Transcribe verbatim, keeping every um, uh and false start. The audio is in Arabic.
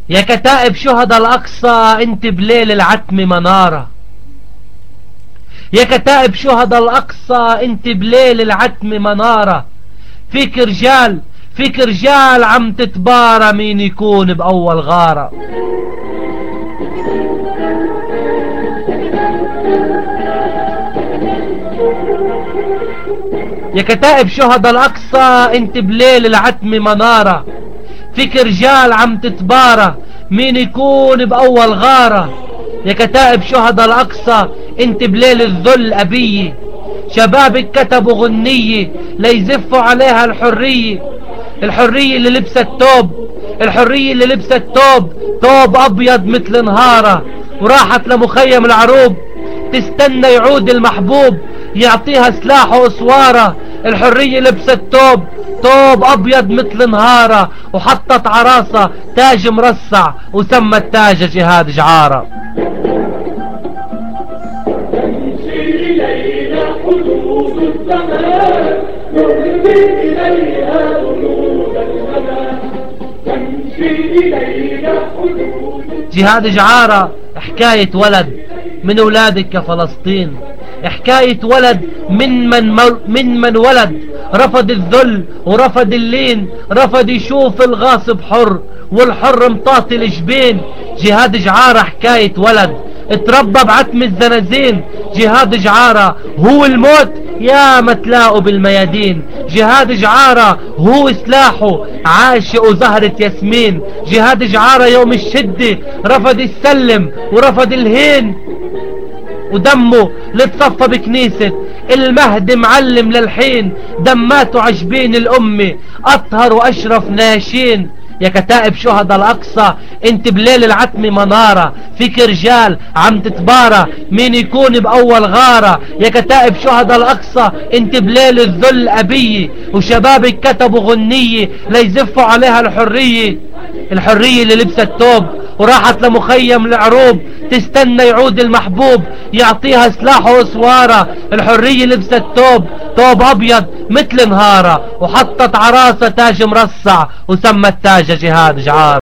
يا كتائب شهداء الأقصى انت بليل العتم منارة. يا كتائب شهداء الأقصى انت بليل العتم منارة. فيك رجال فيك رجال عم تتبارى مين يكون بأول غارة. يا كتائب شهداء الأقصى انت بليل العتم منارة. فيك رجال عم تتبارى مين يكون بأول غارة. يا كتائب شهداء الأقصى انت بليل الذل أبية. شبابك كتبوا غنية ليزفوا عليها الحرية. الحرية اللي لبست توب الحرية اللي لبست توب توب أبيض مثل نهارة. وراحت لمخيم العروب تستنى يعود المحبوب يعطيها سلاح واسوارة. الحرية لبست توب توب ابيض مثل نهارة. وحطت عراسة تاج مرصع وسمى التاج جهاد جعارة. تمشي إلينا حدود الزمان نهدي إليها جنود الأمان. تمشي إلينا حدود جهاد جعارة حكاية ولد من أولادك يا فلسطين. حكاية ولد من من, من من ولد رفض الذل ورفض اللين. رفض يشوف الغاصب حر والحر مطاطي الجبين. جهاد جعارة حكاية ولد اتربى بعتم الزنازين. جهاد جعارة هو الموت يا ما تلاقوا بالميادين. جهاد جعارة هو سلاحه عاشق وزهرة ياسمين. جهاد جعارة يوم الشدة رفض السلم ورفض الهين. ودمه لتصفى بكنيسة المهد معلم للحين. دماته عجبين الأمة أطهر وأشرف ناشين. يا كتائب شهداء الأقصى انت بليل العتم منارة. فيك رجال عم تتبارى مين يكون بأول غارة. يا كتائب شهداء الأقصى انت بليل الذل أبية. وشبابك كتبوا غنية ليزفوا عليها الحرية. الحرية اللي لبست توب وراحت لمخيم العروب تستنى يعود المحبوب يعطيها سلاح واسوارة. الحرية لبست توب توب أبيض مثل نهارة. وحطت عراسة تاج مرصع وسمى التاج جهاد جعارة.